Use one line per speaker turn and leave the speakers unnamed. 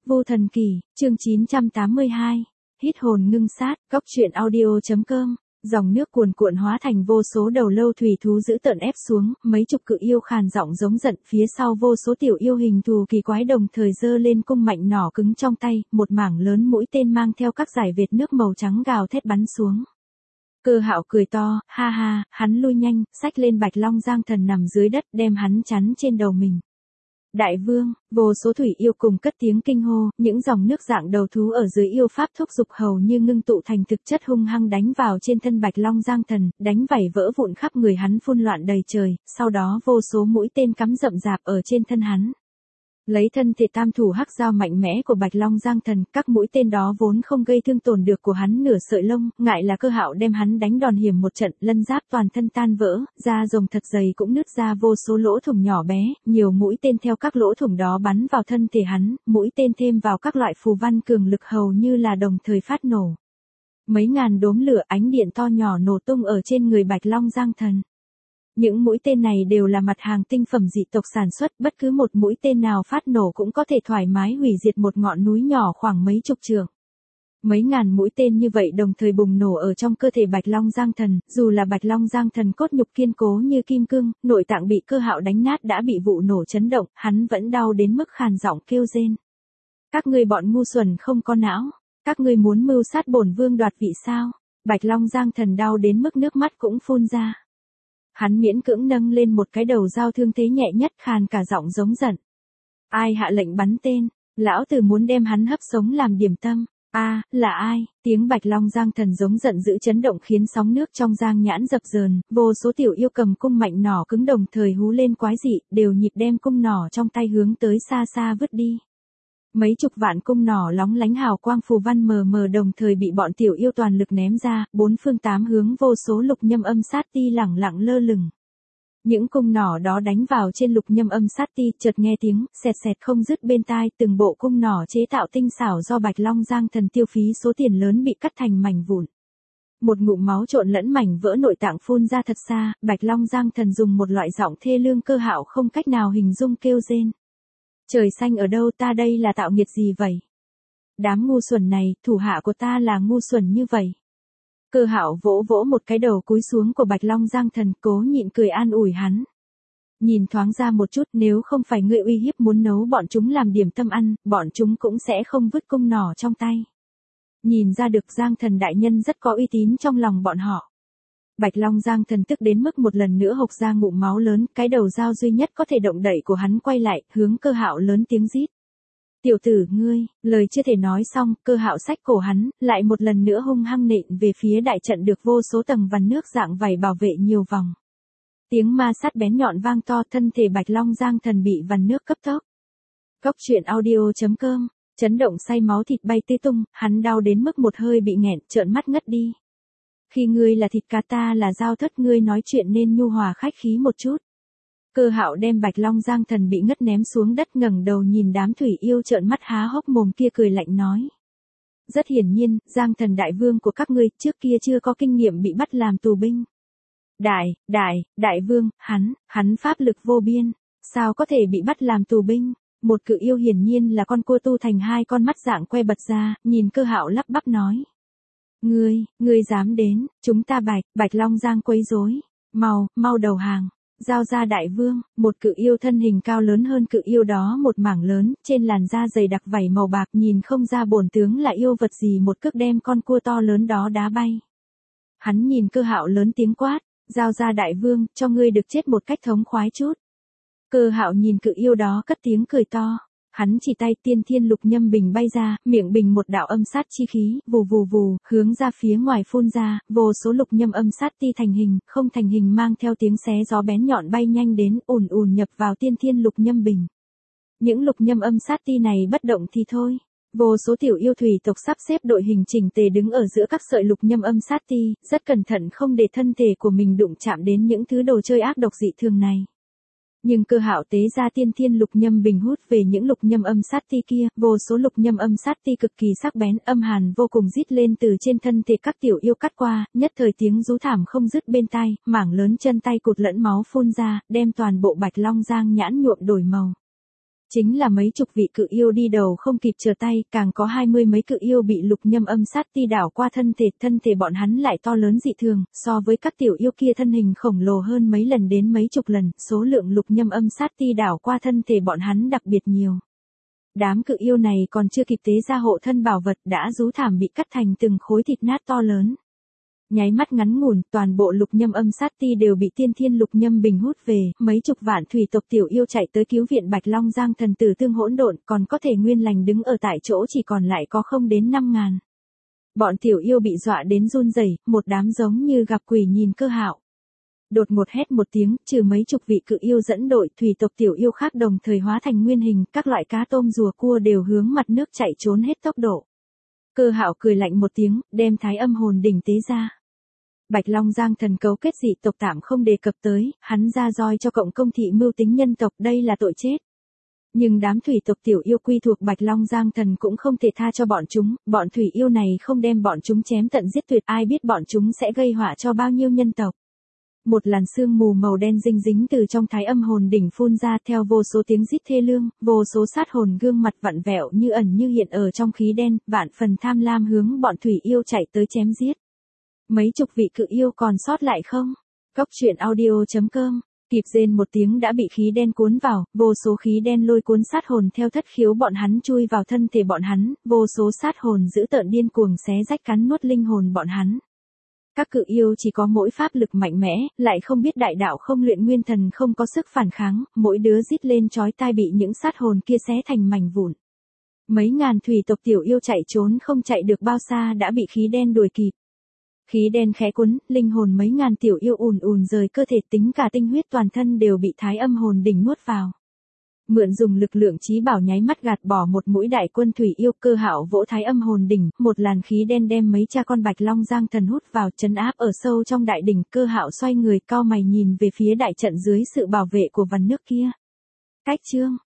Vô Thần Kỳ, chương 982. Hít hồn ngưng sát, Cóc truyện audio.com. Dòng nước cuồn cuộn hóa thành vô số đầu lâu thủy thú dữ tợn ép xuống, mấy chục cự yêu khàn giọng giống giận, phía sau vô số tiểu yêu hình thù kỳ quái đồng thời giơ lên cung mạnh nỏ cứng trong tay, một mảng lớn mũi tên mang theo các dải vệt nước màu trắng gào thét bắn xuống. Cơ Hạo cười to, ha ha, hắn lui nhanh, xách lên Bạch Long Giang Thần nằm dưới đất, đem hắn chắn trên đầu mình. Đại vương, vô số thủy yêu cùng cất tiếng kinh hô, những dòng nước dạng đầu thú ở dưới yêu pháp thúc dục hầu như ngưng tụ thành thực chất hung hăng đánh vào trên thân Bạch Long Giang Thần, đánh vảy vỡ vụn khắp người hắn phun loạn đầy trời, sau đó vô số mũi tên cắm rậm rạp ở trên thân hắn. Lấy thân thể tam thủ hắc dao mạnh mẽ của Bạch Long Giang Thần, các mũi tên đó vốn không gây thương tổn được của hắn nửa sợi lông, ngại là Cơ Hạo đem hắn đánh đòn hiểm một trận, lân giáp toàn thân tan vỡ, da rồng thật dày cũng nứt ra vô số lỗ thủng nhỏ bé, nhiều mũi tên theo các lỗ thủng đó bắn vào thân thể hắn, mũi tên thêm vào các loại phù văn cường lực hầu như là đồng thời phát nổ. Mấy ngàn đốm lửa ánh điện to nhỏ nổ tung ở trên người Bạch Long Giang Thần. Những mũi tên này đều là mặt hàng tinh phẩm dị tộc sản xuất, bất cứ một mũi tên nào phát nổ cũng có thể thoải mái hủy diệt một ngọn núi nhỏ khoảng mấy chục trượng. Mấy ngàn mũi tên như vậy đồng thời bùng nổ ở trong cơ thể Bạch Long Giang Thần, dù là Bạch Long Giang Thần cốt nhục kiên cố như kim cương, nội tạng bị Cơ Hạo đánh nát đã bị vụ nổ chấn động, hắn vẫn đau đến mức khàn giọng kêu rên. Các ngươi bọn ngu xuẩn không có não, các ngươi muốn mưu sát bổn vương đoạt vị sao? Bạch Long Giang Thần đau đến mức nước mắt cũng phun ra. Hắn miễn cưỡng nâng lên một cái đầu dao thương thế nhẹ nhất, khàn cả giọng giống giận. Ai hạ lệnh bắn tên? Lão tử muốn đem hắn hấp sống làm điểm tâm. Là ai? Tiếng Bạch Long Giang Thần giống giận dữ chấn động khiến sóng nước trong giang nhãn dập dờn, vô số tiểu yêu cầm cung mạnh nỏ cứng đồng thời hú lên quái dị, đều nhịp đem cung nỏ trong tay hướng tới xa xa vứt đi. Mấy chục vạn cung nỏ lóng lánh hào quang phù văn mờ mờ đồng thời bị bọn tiểu yêu toàn lực ném ra, bốn phương tám hướng vô số lục nhâm âm sát ti lẳng lặng lơ lửng. Những cung nỏ đó đánh vào trên lục nhâm âm sát ti, chợt nghe tiếng xẹt xẹt không dứt bên tai, từng bộ cung nỏ chế tạo tinh xảo do Bạch Long Giang Thần tiêu phí số tiền lớn bị cắt thành mảnh vụn. Một ngụm máu trộn lẫn mảnh vỡ nội tạng phun ra thật xa, Bạch Long Giang Thần dùng một loại giọng thê lương Cơ Hạo không cách nào hình dung kêu rên. Trời xanh ở đâu, ta đây là tạo nghiệt gì vậy? Đám ngu xuẩn này, thủ hạ của ta là ngu xuẩn như vậy. Cơ Hạo vỗ vỗ một cái đầu cúi xuống của Bạch Long Giang Thần, cố nhịn cười an ủi hắn. Nhìn thoáng ra một chút, nếu không phải ngươi uy hiếp muốn nấu bọn chúng làm điểm tâm ăn, bọn chúng cũng sẽ không vứt cung nỏ trong tay. Nhìn ra được Giang Thần đại nhân rất có uy tín trong lòng bọn họ. Bạch Long Giang Thần tức đến mức một lần nữa hộc ra ngụm máu lớn, cái đầu dao duy nhất có thể động đậy của hắn quay lại, hướng Cơ Hạo lớn tiếng rít. Tiểu tử ngươi, lời chưa thể nói xong, Cơ Hạo xách cổ hắn, lại một lần nữa hung hăng nện về phía đại trận được vô số tầng vằn nước dạng vảy bảo vệ nhiều vòng. Tiếng ma sát bén nhọn vang to, thân thể Bạch Long Giang Thần bị vằn nước cấp tốc. Cóc truyện audio.com, chấn động say máu thịt bay tứ tung, hắn đau đến mức một hơi bị nghẹn, trợn mắt ngất đi. Khi ngươi là thịt cá ta là dao thất, ngươi nói chuyện nên nhu hòa khách khí một chút. Cơ Hạo đem Bạch Long Giang Thần bị ngất ném xuống đất, ngẩng đầu nhìn đám thủy yêu trợn mắt há hốc mồm kia cười lạnh nói. Rất hiển nhiên, Giang Thần đại vương của các ngươi trước kia chưa có kinh nghiệm bị bắt làm tù binh. Đại vương, hắn pháp lực vô biên, sao có thể bị bắt làm tù binh? Một cự yêu hiển nhiên là con cua tu thành hai con mắt dạng que bật ra, nhìn Cơ Hạo lắp bắp nói. Ngươi dám đến, chúng ta Bạch Long Giang quấy rối, mau đầu hàng, giao ra đại vương. Một cự yêu thân hình cao lớn hơn cự yêu đó một mảng lớn, trên làn da dày đặc vảy màu bạc, nhìn không ra bổn tướng là yêu vật gì, một cước đem con cua to lớn đó đá bay. Hắn nhìn Cơ Hạo lớn tiếng quát, giao ra đại vương, cho ngươi được chết một cách thống khoái chút. Cơ Hạo nhìn cự yêu đó cất tiếng cười to. Hắn chỉ tay, tiên thiên lục nhâm bình bay ra, miệng bình một đạo âm sát chi khí, vù vù vù, hướng ra phía ngoài phun ra, vô số lục nhâm âm sát ti thành hình, không thành hình mang theo tiếng xé gió bén nhọn bay nhanh đến, ùn ùn nhập vào tiên thiên lục nhâm bình. Những lục nhâm âm sát ti này bất động thì thôi. Vô số tiểu yêu thủy tộc sắp xếp đội hình chỉnh tề đứng ở giữa các sợi lục nhâm âm sát ti, rất cẩn thận không để thân thể của mình đụng chạm đến những thứ đồ chơi ác độc dị thường này. Nhưng Cơ Hạo tế ra tiên thiên lục nhâm bình hút về những lục nhâm âm sát ti kia, vô số lục nhâm âm sát ti cực kỳ sắc bén, âm hàn vô cùng rít lên từ trên thân thể các tiểu yêu cắt qua, nhất thời tiếng rú thảm không dứt bên tai, mảng lớn chân tay cụt lẫn máu phun ra, đem toàn bộ Bạch Long Giang nhãn nhuộm đổi màu. Chính là mấy chục vị cự yêu đi đầu không kịp trở tay, càng có 20 mấy cự yêu bị lục nhâm âm sát ti đảo qua thân thể bọn hắn lại to lớn dị thường, so với các tiểu yêu kia thân hình khổng lồ hơn mấy lần đến mấy chục lần, số lượng lục nhâm âm sát ti đảo qua thân thể bọn hắn đặc biệt nhiều. Đám cự yêu này còn chưa kịp tế ra hộ thân bảo vật đã rú thảm bị cắt thành từng khối thịt nát to lớn. Nháy mắt ngắn ngủn, toàn bộ lục nhâm âm sát ti đều bị tiên thiên lục nhâm bình hút về, mấy chục vạn thủy tộc tiểu yêu chạy tới cứu viện Bạch Long Giang thần tử tương hỗn độn, còn có thể nguyên lành đứng ở tại chỗ chỉ còn lại có không đến 5.000. Bọn tiểu yêu bị dọa đến run rẩy, một đám giống như gặp quỷ nhìn Cơ Hạo. Đột ngột hét một tiếng, trừ mấy chục vị cự yêu dẫn đội, thủy tộc tiểu yêu khác đồng thời hóa thành nguyên hình, các loại cá tôm rùa cua đều hướng mặt nước chạy trốn hết tốc độ. Cơ Hạo cười lạnh một tiếng, đem Thái Âm hồn đỉnh tế ra. Bạch Long Giang thần cấu kết dị tộc tạm không đề cập tới, hắn ra roi cho cộng công thị mưu tính nhân tộc, đây là tội chết. Nhưng đám thủy tộc tiểu yêu quy thuộc Bạch Long Giang thần cũng không thể tha cho bọn thủy yêu này không đem bọn chúng chém tận giết tuyệt, ai biết bọn chúng sẽ gây họa cho bao nhiêu nhân tộc. Một làn sương mù màu đen dinh dính từ trong Thái Âm hồn đỉnh phun ra theo vô số tiếng rít thê lương, vô số sát hồn gương mặt vặn vẹo như ẩn như hiện ở trong khí đen, vạn phần tham lam hướng bọn thủy yêu chạy tới chém giết. Mấy chục vị cự yêu còn sót lại không? Cốc truyện audio.com, kịp rên một tiếng đã bị khí đen cuốn vào, vô số khí đen lôi cuốn sát hồn theo thất khiếu bọn hắn chui vào thân thể bọn hắn, vô số sát hồn dữ tợn điên cuồng xé rách cắn nuốt linh hồn bọn hắn. Các cự yêu chỉ có mỗi pháp lực mạnh mẽ, lại không biết đại đạo không luyện nguyên thần không có sức phản kháng, mỗi đứa rít lên chói tai bị những sát hồn kia xé thành mảnh vụn. Mấy ngàn thủy tộc tiểu yêu chạy trốn không chạy được bao xa đã bị khí đen đuổi kịp. Khí đen khẽ cuốn, linh hồn mấy ngàn tiểu yêu ùn rời cơ thể, tính cả tinh huyết toàn thân đều bị Thái Âm hồn đỉnh nuốt vào. Mượn dùng lực lượng chí bảo nháy mắt gạt bỏ một mũi đại quân thủy yêu. Cơ Hạo vỗ Thái Âm hồn đỉnh, một làn khí đen đem mấy cha con Bạch Long Giang thần hút vào, trấn áp ở sâu trong đại đỉnh. Cơ Hạo xoay người cau mày nhìn về phía đại trận dưới sự bảo vệ của vằn nước kia. Cách chương